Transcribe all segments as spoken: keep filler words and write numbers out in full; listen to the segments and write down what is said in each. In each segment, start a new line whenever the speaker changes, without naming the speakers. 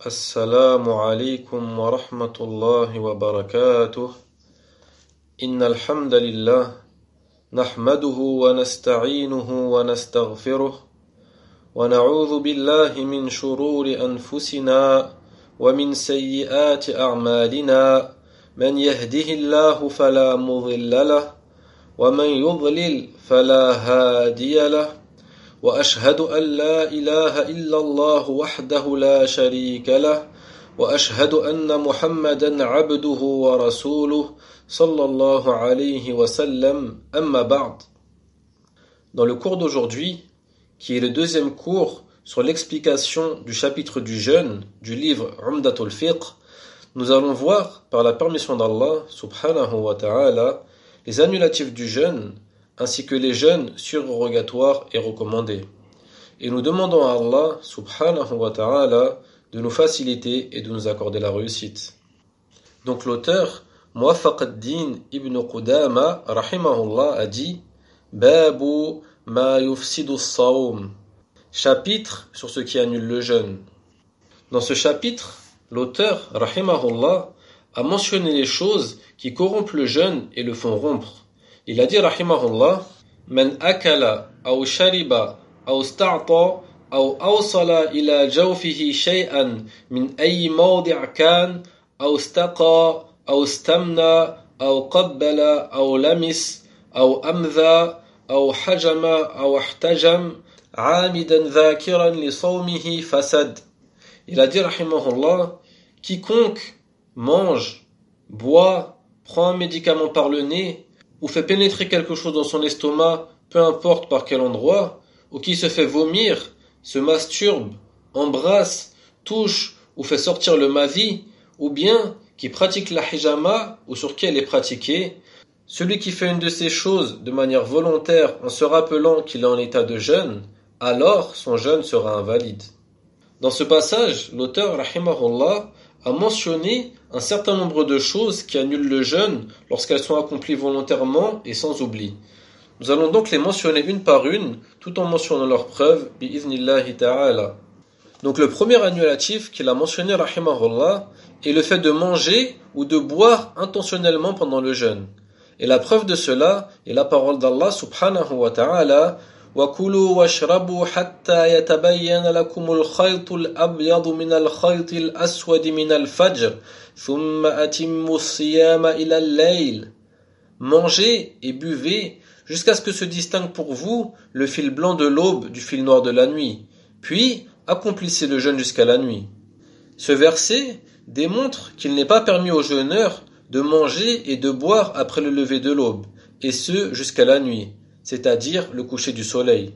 السلام عليكم ورحمة الله وبركاته إن الحمد لله نحمده ونستعينه ونستغفره ونعوذ بالله من شرور أنفسنا ومن سيئات أعمالنا من يهده الله فلا مضل له ومن يضلل فلا هادي له وأشهد أن لا إله إلا الله وحده لا شريك له وأشهد أن محمدا عبده ورسوله صلى الله عليه وسلم أما بعد. Dans le cours d'aujourd'hui, qui est le deuxième cours sur l'explication du chapitre du jeûne du livre Umdatul Fiqh, nous allons voir, par la permission d'Allah subhanahu wa ta'ala, les annulatifs du jeûne ainsi que les jeûnes surrogatoires et recommandés. Et nous demandons à Allah subhanahu wa ta'ala de nous faciliter et de nous accorder la réussite. Donc l'auteur Muwafaq ad-Din ibn Qudama rahimahullah a dit Babu ma yufsidu as-sawm, chapitre sur ce qui annule le jeûne. Dans ce chapitre, l'auteur rahimahullah a mentionné les choses qui corrompent le jeûne et le font rompre. Il a dit rahimahullah Man akala aw shariba aw sta'ta aw awsala ila jawfihi shay'an min ayyi mawdi' kan aw staqa aw stamna aw qabbala aw lamis aw amdha aw hajama aw ihtajam 'amidan dhakiran li sawmihi fasad. Il a dit rahimahullah quiconque mange, boit, prend un médicament par le nez ou fait pénétrer quelque chose dans son estomac, peu importe par quel endroit, ou qui se fait vomir, se masturbe, embrasse, touche ou fait sortir le mavi, ou bien qui pratique la hijama ou sur qui elle est pratiquée, celui qui fait une de ces choses de manière volontaire en se rappelant qu'il est en état de jeûne, alors son jeûne sera invalide. Dans ce passage, l'auteur rahimahullah a mentionné un certain nombre de choses qui annulent le jeûne lorsqu'elles sont accomplies volontairement et sans oubli. Nous allons donc les mentionner une par une, tout en mentionnant leurs preuves, bi'iznillahi ta'ala. Donc le premier annulatif qu'il a mentionné, rahimahullah, est le fait de manger ou de boire intentionnellement pendant le jeûne. Et la preuve de cela est la parole d'Allah subhanahu wa ta'ala وَكُلُوا وَاشْرَبُوا حَتَّى يَتَبَيَّنَ لَكُمُ الْخَيْطُ الْأَبْيَضُ مِنَ الْخَيْطِ الْأَسْوَدِ مِنَ الْفَجْرِ ثُمَّ أَتِمُّوا الصِّيَامَ إِلَى اللَّيْلِ. Mangez et buvez jusqu'à ce que se distingue pour vous le fil blanc de l'aube du fil noir de la nuit, puis accomplissez le jeûne jusqu'à la nuit. Ce verset démontre qu'il n'est pas permis aux jeûneurs de manger et de boire après le lever de l'aube, et ce jusqu'à la nuit, c'est-à-dire le coucher du soleil.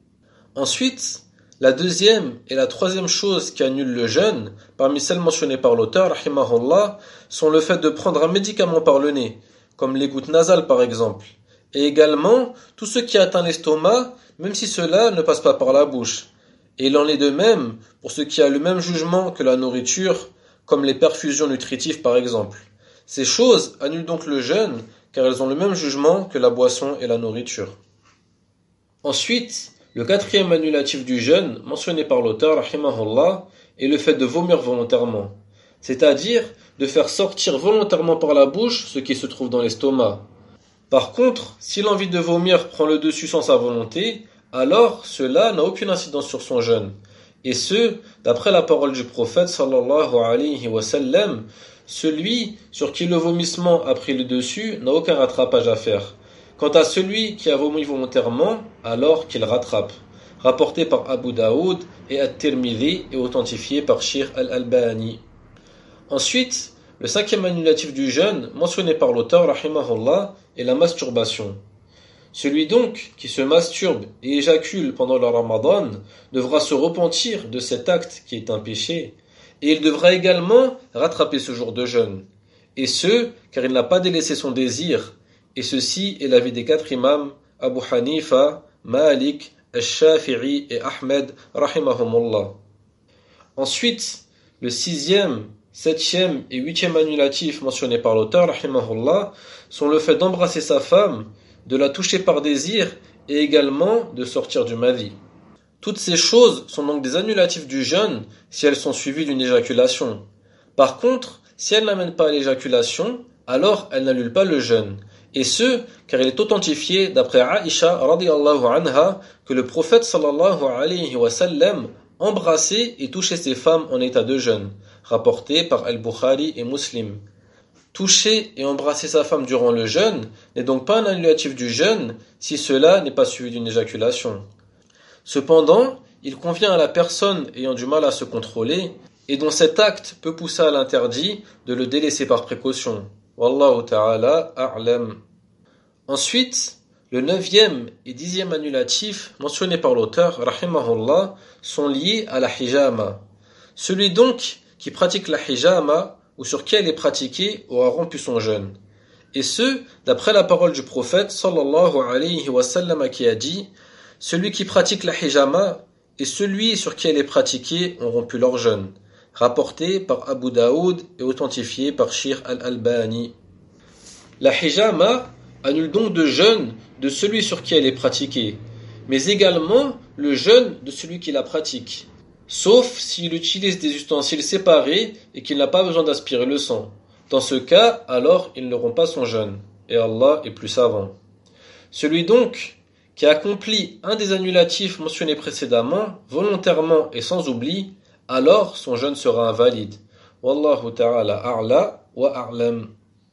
Ensuite, la deuxième et la troisième chose qui annulent le jeûne, parmi celles mentionnées par l'auteur, rahimahullah, sont le fait de prendre un médicament par le nez, comme les gouttes nasales par exemple, et également tout ce qui atteint l'estomac, même si cela ne passe pas par la bouche. Et il en est de même pour ce qui a le même jugement que la nourriture, comme les perfusions nutritives par exemple. Ces choses annulent donc le jeûne, car elles ont le même jugement que la boisson et la nourriture. Ensuite, le quatrième annulatif du jeûne, mentionné par l'auteur, rahimahullah, est le fait de vomir volontairement, c'est-à-dire de faire sortir volontairement par la bouche ce qui se trouve dans l'estomac. Par contre, si l'envie de vomir prend le dessus sans sa volonté, alors cela n'a aucune incidence sur son jeûne. Et ce, d'après la parole du prophète sallallahu alayhi wa sallam, celui sur qui le vomissement a pris le dessus n'a aucun rattrapage à faire. Quant à celui qui a vomi volontairement, alors qu'il rattrape. Rapporté par Abu Daoud et At-Tirmidhi et authentifié par Shir al-Albani. Ensuite, le cinquième annulatif du jeûne, mentionné par l'auteur, rahimahullah, est la masturbation. Celui donc qui se masturbe et éjacule pendant le Ramadan devra se repentir de cet acte qui est un péché, et il devra également rattraper ce jour de jeûne. Et ce, car il n'a pas délaissé son désir, et ceci est l'avis des quatre imams, Abu Hanifa, Malik, Al-Shafi'i et Ahmed, rahimahumullah. Ensuite, le sixième, septième et huitième annulatif mentionnés par l'auteur, rahimahullah, sont le fait d'embrasser sa femme, de la toucher par désir et également de sortir du mavi. Toutes ces choses sont donc des annulatifs du jeûne si elles sont suivies d'une éjaculation. Par contre, si elles n'amènent pas à l'éjaculation, alors elles n'annulent pas le jeûne. Et ce, car il est authentifié d'après Aïcha radiyallahu anha que le prophète sallallahu alayhi wa sallam embrassait et touchait ses femmes en état de jeûne, rapporté par Al-Bukhari et Muslim. Toucher et embrasser sa femme durant le jeûne n'est donc pas un annulatif du jeûne si cela n'est pas suivi d'une éjaculation. Cependant, il convient à la personne ayant du mal à se contrôler et dont cet acte peut pousser à l'interdit de le délaisser par précaution. Wallahu ta'ala a'lam. Ensuite, le neuvième et dixième annulatif mentionnés par l'auteur, rahimahullah, sont liés à la hijama. Celui donc qui pratique la hijama ou sur qui elle est pratiquée aura rompu son jeûne. Et ce, d'après la parole du prophète sallallahu alayhi wa sallam qui a dit: celui qui pratique la hijama et celui sur qui elle est pratiquée ont rompu leur jeûne. Rapporté par Abu Daoud et authentifié par Shir al-Albani. La hijama annule donc le jeûne de celui sur qui elle est pratiquée, mais également le jeûne de celui qui la pratique, sauf s'il utilise des ustensiles séparés et qu'il n'a pas besoin d'aspirer le sang. Dans ce cas, alors il ne rompt pas son jeûne, et Allah est plus savant. Celui donc qui accomplit un des annulatifs mentionnés précédemment, volontairement et sans oubli, alors son jeûne sera invalide. Wallahu ta'ala a'la wa a'lam.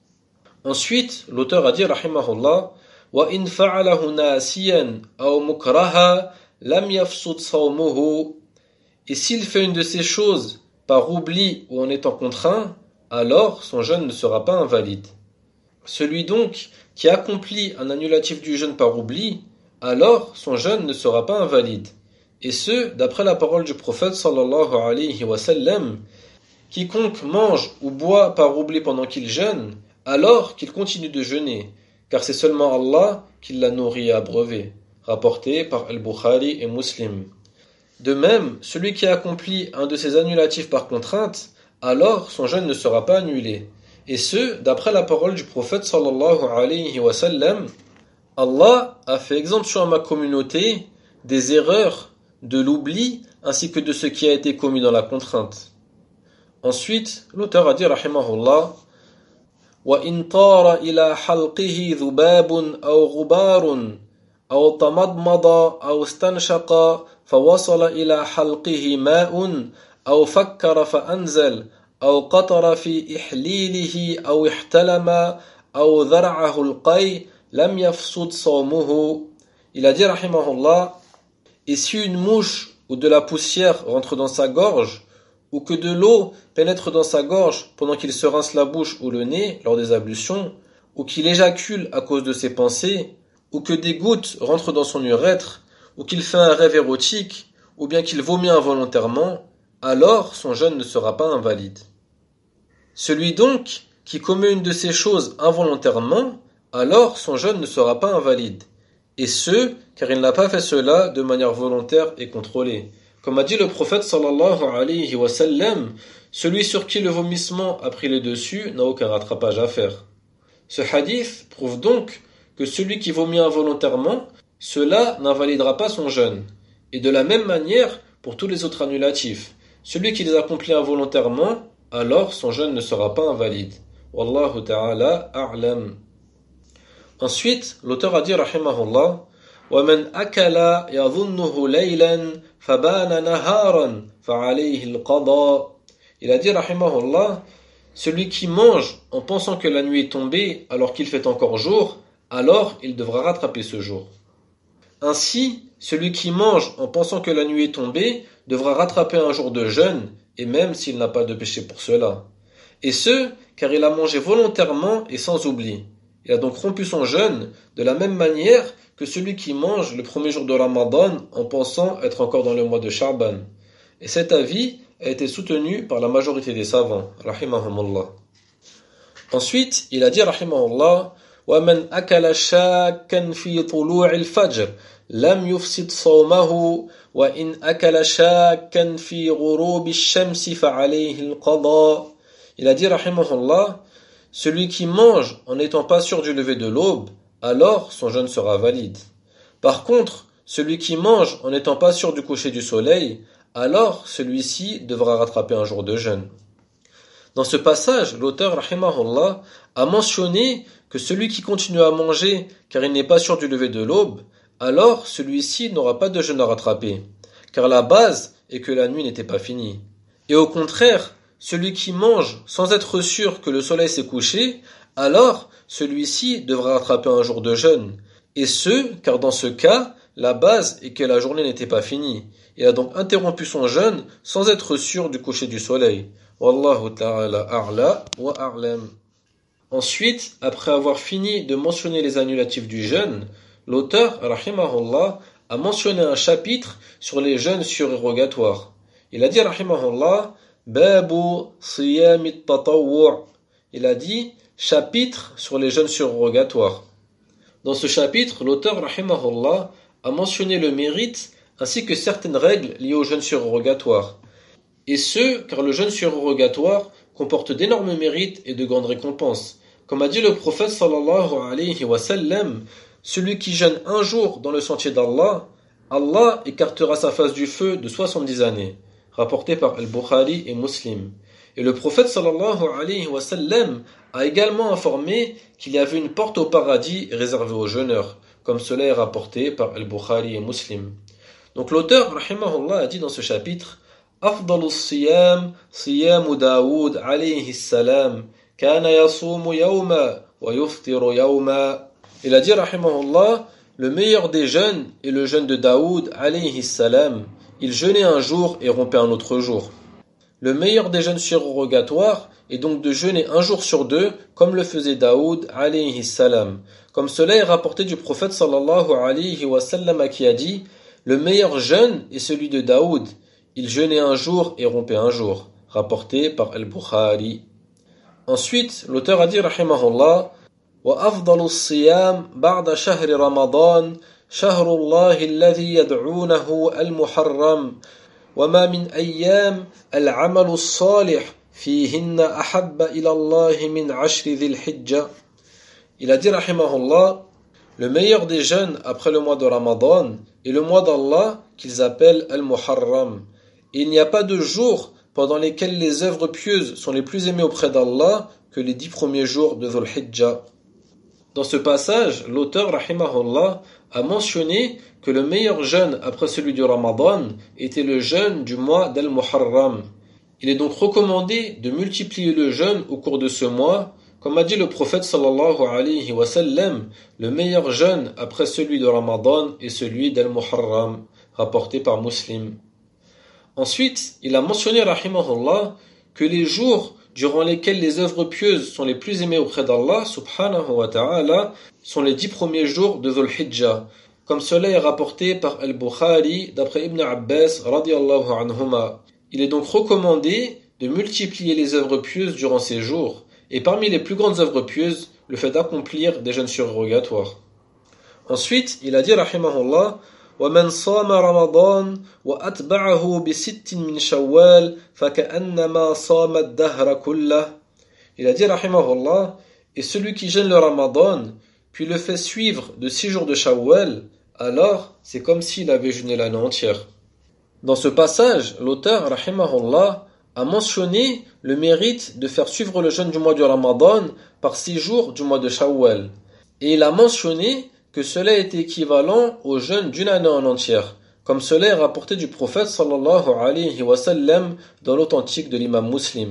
Ensuite, l'auteur a dit, rahimahullah, wa in fa'alahu nasiyan aw mukraha lam yafsud sawmuhu. Et s'il fait une de ces choses par oubli ou en étant contraint, alors son jeûne ne sera pas invalide. Celui donc qui accomplit un annulatif du jeûne par oubli, alors son jeûne ne sera pas invalide. Et ce, d'après la parole du prophète sallallahu alayhi wa sallam, quiconque mange ou boit par oubli pendant qu'il jeûne, alors qu'il continue de jeûner, car c'est seulement Allah qui l'a nourri et abreuvé, rapporté par Al-Bukhari et Muslim. De même, celui qui accomplit un de ces annulatifs par contrainte, alors son jeûne ne sera pas annulé. Et ce, d'après la parole du prophète sallallahu alayhi wa sallam, Allah a fait exemption à ma communauté des erreurs, de l'oubli, ainsi que de ce qui a été commis dans la contrainte. Ensuite, l'auteur a dit, rahimahullah, وَإِنْ طَارَ إِلَى حَلْقِهِ ذُبَابٌ أَوْ غُبَارٌ أَوْ تَمَضْمَضَ أَوْ اسْتَنْشَقَ فوصل إلى حلقه ماء أو فكر فأنزل أو قطر في إحليله أو احتلم أو ذرعه القي لم يفسد صومه. Il a dit rahimahullah, et si une mouche ou de la poussière rentre dans sa gorge, ou que de l'eau pénètre dans sa gorge pendant qu'il se rince la bouche ou le nez lors des ablutions, ou qu'il éjacule à cause de ses pensées, ou que des gouttes rentrent dans son urètre, ou qu'il fait un rêve érotique, ou bien qu'il vomit involontairement, alors son jeûne ne sera pas invalide. Celui donc qui commet une de ces choses involontairement, alors son jeûne ne sera pas invalide. Et ce, car il n'a pas fait cela de manière volontaire et contrôlée. Comme a dit le prophète sallallahu alayhi wa sallam, celui sur qui le vomissement a pris le dessus n'a aucun rattrapage à faire. Ce hadith prouve donc que celui qui vomit involontairement, cela n'invalidera pas son jeûne. Et de la même manière pour tous les autres annulatifs. Celui qui les accomplit involontairement, alors son jeûne ne sera pas invalide. Wallahu ta'ala a'lam. Ensuite, l'auteur a dit, rahimahullah, وَمَنْ أَكَلَ يَظُنُّهُ لَيْلًا فَبَانَ نَهَارًا فَعَلَيْهِ الْقَضَاء. Il a dit, rahimahullah, celui qui mange en pensant que la nuit est tombée alors qu'il fait encore jour, alors il devra rattraper ce jour. Ainsi, celui qui mange en pensant que la nuit est tombée devra rattraper un jour de jeûne, et même s'il n'a pas de péché pour cela. Et ce, car il a mangé volontairement et sans oubli. Il a donc rompu son jeûne de la même manière que celui qui mange le premier jour de Ramadan en pensant être encore dans le mois de Sha'ban. Et cet avis a été soutenu par la majorité des savants, rahimahumullah. Ensuite, il a dit, rahimahullah, وَمَنْ أَكَلَ شَاكًّا فِي طُلُوعِ الْفَجْرِ لَمْ يُفْسِدْ صَوْمَهُ وَإِنْ أَكَلَ شَاكًّا فِي غُرُوبِ الشَّمْسِ فَعَلَيْهِ الْقَضَاء. Il a dit, rahimahullah, celui qui mange en n'étant pas sûr du lever de l'aube, alors son jeûne sera valide. Par contre, celui qui mange en n'étant pas sûr du coucher du soleil, alors celui-ci devra rattraper un jour de jeûne. Dans ce passage, l'auteur, rahimahullah, a mentionné que celui qui continue à manger car il n'est pas sûr du lever de l'aube, alors celui-ci n'aura pas de jeûne à rattraper, car la base est que la nuit n'était pas finie. Et au contraire, celui qui mange sans être sûr que le soleil s'est couché, alors celui-ci devra rattraper un jour de jeûne. Et ce, car dans ce cas, la base est que la journée n'était pas finie. Il a donc interrompu son jeûne sans être sûr du coucher du soleil. Wallahu ta'ala a'la wa a'lam. Ensuite, après avoir fini de mentionner les annulatifs du jeûne, l'auteur, rahimahullah, a mentionné un chapitre sur les jeûnes surérogatoires. Il a dit, rahimahullah, Babu siyamit tatawwu'. Il a dit, chapitre sur les jeûnes surérogatoires. Dans ce chapitre, l'auteur, rahimahullah, a mentionné le mérite ainsi que certaines règles liées au jeûne surérogatoire. Et ce, car le jeûne surérogatoire comporte d'énormes mérites et de grandes récompenses. Comme a dit le prophète sallallahu alayhi wa sallam, celui qui jeûne un jour dans le sentier d'Allah, Allah écartera sa face du feu de soixante-dix années, rapporté par Al-Bukhari et Muslim. Et le prophète sallallahu alayhi wa sallam a également informé qu'il y avait une porte au paradis réservée aux jeûneurs, comme cela est rapporté par Al-Bukhari et Muslim. Donc l'auteur, rahimahullah, a dit dans ce chapitre, أفضل الصيام صيام داود عليه السلام كان يصوم يوما ويفطر يوما. Il a dit, rahimahullah, le meilleur des jeûnes est le jeûne de Daoud alayhi salam. Il jeûnait un jour et rompait un autre jour. Le meilleur des jeûnes surérogatoires est donc de jeûner un jour sur deux, comme le faisait Daoud alayhi salam. Comme cela est rapporté du prophète sallallahu alayhi wa sallam qui a dit, le meilleur jeûne est celui de Daoud. Il jeûnait un jour et rompait un jour, rapporté par Al-Bukhari. Ensuite, l'auteur a dit, rahimahullah, وأفضل الصيام بعد شهر رمضان شهر الله الذي يدعونه المحرم وما من أيام العمل الصالح فيهن أحب إلى الله من عشر ذي الحجة. Il a dit, rahimahullah, le meilleur des jeûnes après le mois de Ramadan est le mois d'Allah qu'ils appellent Al-Muharram. Et il n'y a pas de jours pendant lesquels les œuvres pieuses sont les plus aimées auprès d'Allah que les dix premiers jours de Dhul Hijjah. Dans ce passage, l'auteur, rahimahullah, a mentionné que le meilleur jeûne après celui du Ramadan était le jeûne du mois d'Al-Muharram. Il est donc recommandé de multiplier le jeûne au cours de ce mois, comme a dit le prophète sallallahu alayhi wa sallam, le meilleur jeûne après celui de Ramadan est celui d'Al-Muharram, rapporté par Muslim. Ensuite, il a mentionné, rahimahullah, que les jours durant lesquels les œuvres pieuses sont les plus aimées auprès d'Allah, subhanahu wa ta'ala, sont les dix premiers jours de Dhul Hijjah, comme cela est rapporté par Al-Bukhari d'après Ibn Abbas, radiyallahu anhuma. Il est donc recommandé de multiplier les œuvres pieuses durant ces jours, et parmi les plus grandes œuvres pieuses, le fait d'accomplir des jeûnes surérogatoires. Ensuite, il a dit, rahimahullah, ومن صام رمضان وأتبعه بست من شوال فكأنما صام الدهر كله. Il a dit, rahimahullah, et celui qui jeûne le Ramadan, puis le fait suivre de six jours de Shawwal, alors c'est comme s'il avait jeûné l'année entière. Dans ce passage, l'auteur, rahimahullah, a mentionné le mérite de faire suivre le jeûne du mois du Ramadan par six jours du mois de Shawwal. Et il a mentionné que cela est équivalent au jeûne d'une année en entière, comme cela est rapporté du prophète sallallahu alayhi wa sallam dans l'authentique de l'imam Muslim.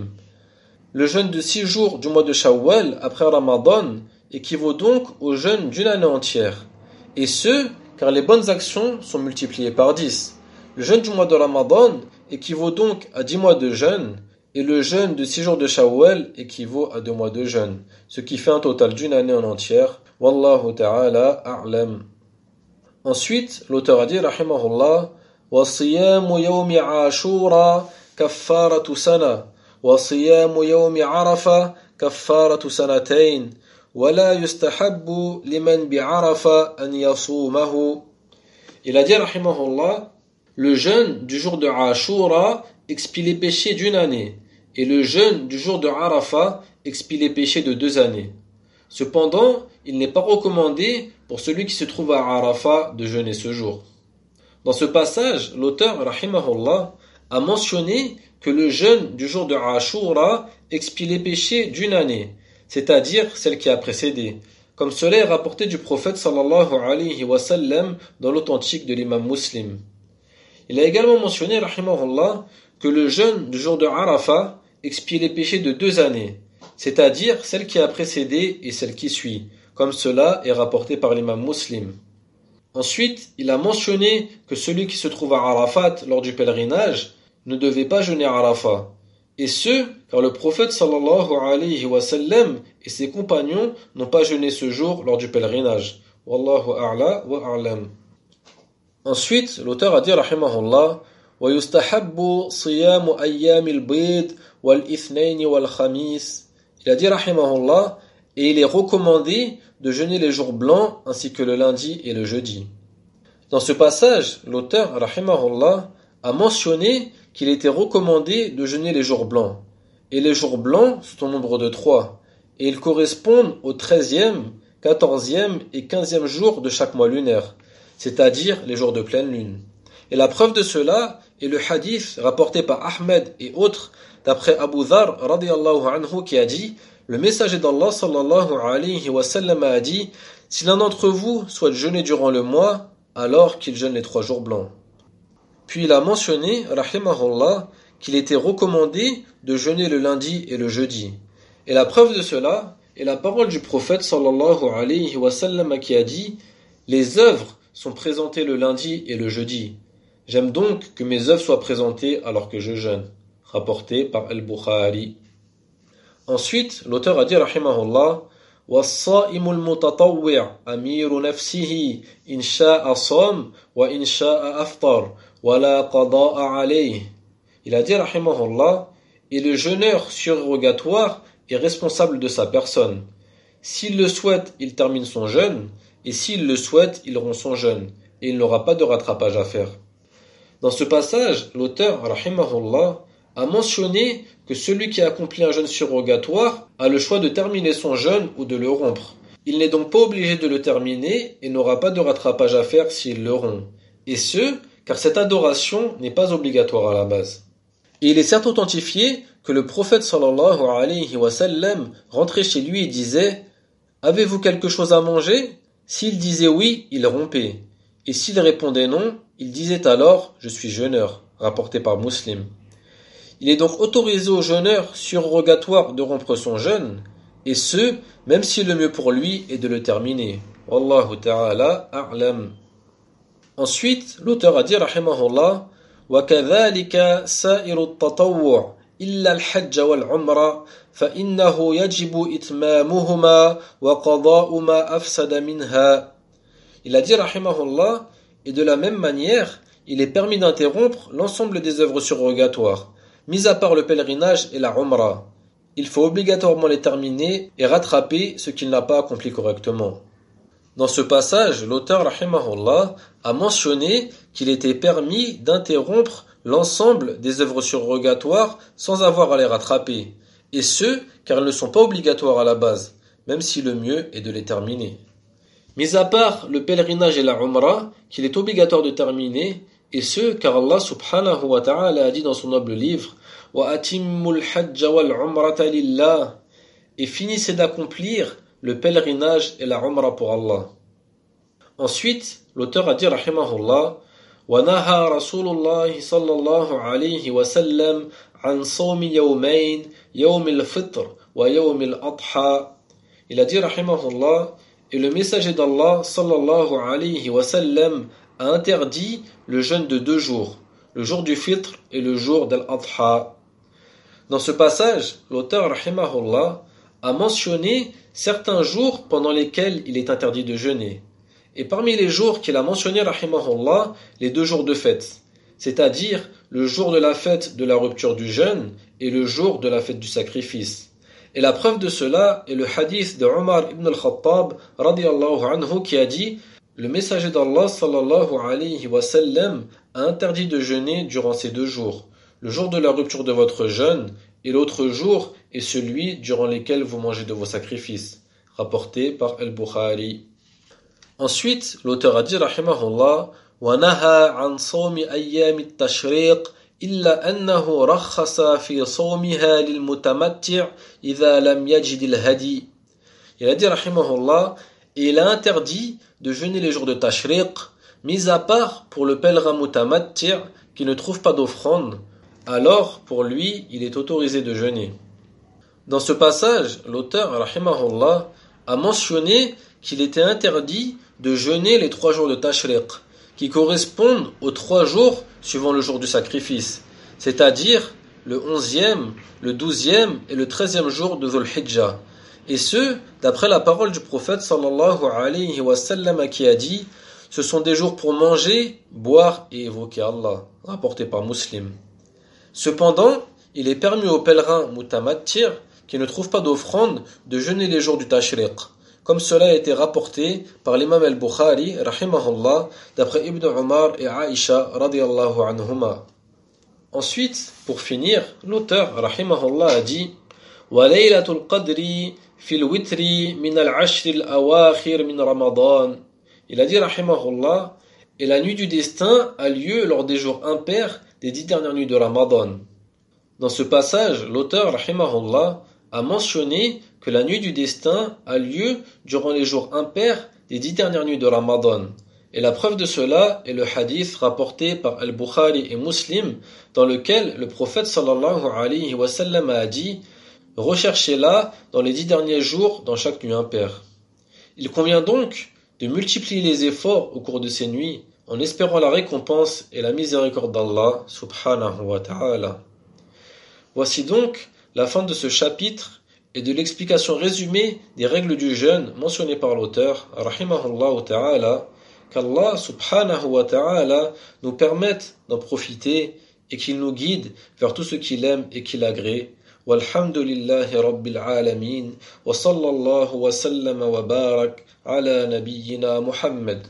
Le jeûne de six jours du mois de Shawwal après Ramadan équivaut donc au jeûne d'une année entière. Et ce, car les bonnes actions sont multipliées par dix. Le jeûne du mois de Ramadan équivaut donc à dix mois de jeûne, et le jeûne de six jours de Shawwal équivaut à deux mois de jeûne, ce qui fait un total d'une année en entière. Wallahu ta'ala a'lam. Ensuite, l'auteur a dit, rahimahullah, wa siyamu yawmi ashura kaffaratu sana, wa siyamu yawmi arafa kaffaratu sanatayn, wa la yustahabbu liman bi'arafa an yasumahu. Il a dit, rahimahullah, le jeûne du jour de Ashura expie les péchés d'une année, et le jeûne du jour de Arafat expie les péchés de deux années. Cependant, il n'est pas recommandé pour celui qui se trouve à Arafat de jeûner ce jour. Dans ce passage, l'auteur, rahimahullah, a mentionné que le jeûne du jour de Ashura expie les péchés d'une année, c'est-à-dire celle qui a précédé, comme cela est rapporté du prophète sallallahu alayhi wa sallam dans l'authentique de l'imam Muslim. Il a également mentionné, rahimahullah, que le jeûne du jour de Arafat expie les péchés de deux années, c'est-à-dire celle qui a précédé et celle qui suit, comme cela est rapporté par l'imam Muslim. Ensuite, il a mentionné que celui qui se trouve à Arafat lors du pèlerinage ne devait pas jeûner à Arafat. Et ce, car le prophète sallallahu alayhi wa sallam et ses compagnons n'ont pas jeûné ce jour lors du pèlerinage. Wallahu a'la wa a'lam. Ensuite, l'auteur a dit, rahimahullah, wa yustahabbu siyamu ayyamil bid wal ithnayn wal khamis. Il a dit, rahimahullah, et il est recommandé de jeûner les jours blancs ainsi que le lundi et le jeudi. Dans ce passage, l'auteur, rahimahullah, a mentionné qu'il était recommandé de jeûner les jours blancs. Et les jours blancs sont au nombre de trois, et ils correspondent au treizième, quatorzième et quinzième jour de chaque mois lunaire, c'est-à-dire les jours de pleine lune. Et la preuve de cela est le hadith rapporté par Ahmed et autres, d'après Abu Dharr radiyallahu anhu qui a dit: le messager d'Allah sallallahu alayhi wa sallam a dit: si l'un d'entre vous souhaite jeûner durant le mois, alors qu'il jeûne les trois jours blancs. Puis il a mentionné, rahimahullah, qu'il était recommandé de jeûner le lundi et le jeudi. Et la preuve de cela est la parole du prophète sallallahu alayhi wa sallam qui a dit: les œuvres sont présentées le lundi et le jeudi. J'aime donc que mes œuvres soient présentées alors que je jeûne. Rapporté par Al-Bukhari. Ensuite, l'auteur a dit, rahimahullah, وَالصَّائِمُ الْمُتَطَوِّعُ أَمِيرُ نَفْسِهِ إِنْ شَاءَ صَامَ وَإِنْ شَاءَ أَفْطَرَ وَلَا قَضَاءَ عَلَيْهِ. Il a dit, rahimahullah, et le jeûneur surrogatoire est responsable de sa personne. S'il le souhaite, il termine son jeûne, et s'il le souhaite, il rompt son jeûne, et il n'aura pas de rattrapage à faire. Dans ce passage, l'auteur, rahimahullah, a mentionné que celui qui accomplit un jeûne surrogatoire a le choix de terminer son jeûne ou de le rompre. Il n'est donc pas obligé de le terminer et n'aura pas de rattrapage à faire s'il le rompt. Et ce, car cette adoration n'est pas obligatoire à la base. Et il est certes authentifié que le prophète sallallahu alayhi wa sallam rentrait chez lui et disait: avez-vous quelque chose à manger? S'il disait oui, il rompait. Et s'il répondait non, il disait alors: je suis jeûneur, rapporté par Muslim. Il est donc autorisé au jeûneur surrogatoire de rompre son jeûne, et ce, même si le mieux pour lui est de le terminer. Wallahu ta'ala a'lam. Ensuite, l'auteur a dit, rahimahullah, وَكَذَلِكَ سَائِرُ التَّطَوُّعِ إِلَّا الْحَجَّ وَالْعُمْرَةِ فَإِنَّهُ يَجِبُ إِتْمَامُهُمَا وَقَضَاءُ مَا أَفْسَدَ مِنْهَا. Il a dit, rahimahullah, et de la même manière, il est permis d'interrompre l'ensemble des œuvres surrogatoires, mis à part le pèlerinage et la umrah. Il faut obligatoirement les terminer et rattraper ce qu'il n'a pas accompli correctement. Dans ce passage, l'auteur, rahimahullah, a mentionné qu'il était permis d'interrompre l'ensemble des œuvres surrogatoires sans avoir à les rattraper, et ce, car elles ne sont pas obligatoires à la base, même si le mieux est de les terminer. Mis à part le pèlerinage et la umrah, qu'il est obligatoire de terminer, et ce, car Allah subhanahu wa ta'ala a dit dans son noble livre وَأَتِمُّ الْحَجَّ وَالْعُمْرَةَ لِلَّهِ, et finissez d'accomplir le pèlerinage et la umrah pour Allah. Ensuite, l'auteur a dit, rahimahullah, وَنَهَى رَسُولُ اللَّهِ صَلَّى اللَّهُ عَلَيْهِ وَسَلَّمْ عَنْ صَوْمِ يَوْمَيْنِ يَوْمِ الْفِطْرِ وَيَوْمِ الْأَضْحَى. Il a dit, rahimahullah, et le messager d'Allah sallallahu alayhi wa sallam a interdit le jeûne de deux jours, le jour du fitr et le jour d'Al-Adha. Dans ce passage, l'auteur rahimahullah a mentionné certains jours pendant lesquels il est interdit de jeûner. Et parmi les jours qu'il a mentionné rahimahullah, les deux jours de fête, c'est-à-dire le jour de la fête de la rupture du jeûne et le jour de la fête du sacrifice. Et la preuve de cela est le hadith de Omar ibn al-Khattab radiyallahu anhu qui a dit: le messager d'Allah sallallahu alayhi wa sallam a interdit de jeûner durant ces deux jours, le jour de la rupture de votre jeûne et l'autre jour est celui durant lequel vous mangez de vos sacrifices, rapporté par Al-Bukhari. Ensuite, l'auteur a dit rahimahullah ونهى عن صوم أيام التشريق إلا أنه رخص في صومها للمتمتع إذا لم يجد الهدي. Il a dit rahimahullah, et il a interdit de jeûner les jours de tashriq, mis à part pour le pèlerin mutamatti' qui ne trouve pas d'offrande, alors pour lui il est autorisé de jeûner. Dans ce passage, l'auteur rahimahullah a mentionné qu'il était interdit de jeûner les trois jours de tashriq, qui correspondent aux trois jours suivant le jour du sacrifice, c'est-à-dire le onzième, le douzième et le treizième jour de Dhul Hijjah. Et ce, d'après la parole du prophète sallallahu alayhi wa sallam qui a dit « Ce sont des jours pour manger, boire et évoquer Allah », rapporté par Muslim. Cependant, il est permis aux pèlerins mutamattir qui ne trouvent pas d'offrande de jeûner les jours du tashriq, comme cela a été rapporté par l'imam al-Bukhari, rahimahullah, d'après Ibn Umar et Aïcha, radiyallahu anhuma. Ensuite, pour finir, l'auteur, rahimahullah, a dit وَلَيْلَةُ الْقَدْرِ فِي الْوِتْرِ مِنَ الْعَشْرِ الْأَوَاخِرِ مِنْ رَمَضَانِ. Il a dit, rahimahullah, et la nuit du destin a lieu lors des jours impairs des dix dernières nuits de Ramadan. Dans ce passage, l'auteur, rahimahullah, a mentionné que la nuit du destin a lieu durant les jours impairs des dix dernières nuits de Ramadan. Et la preuve de cela est le hadith rapporté par Al-Bukhari et Muslim, dans lequel le prophète sallallahu alayhi wa sallam a dit « Recherchez-la dans les dix derniers jours dans chaque nuit impaire ». Il convient donc de multiplier les efforts au cours de ces nuits, en espérant la récompense et la miséricorde d'Allah subhanahu wa ta'ala. Voici donc la fin de ce chapitre et de l'explication résumée des règles du jeûne mentionnées par l'auteur, rahimahullah ta'ala, qu'Allah subhanahu wa ta'ala nous permette d'en profiter et qu'il nous guide vers tout ce qu'il aime et qu'il agrée. Walhamdulillahi rabbil alamin wa sallallahu wa sallama wa barak ala nabiyyina Muhammad.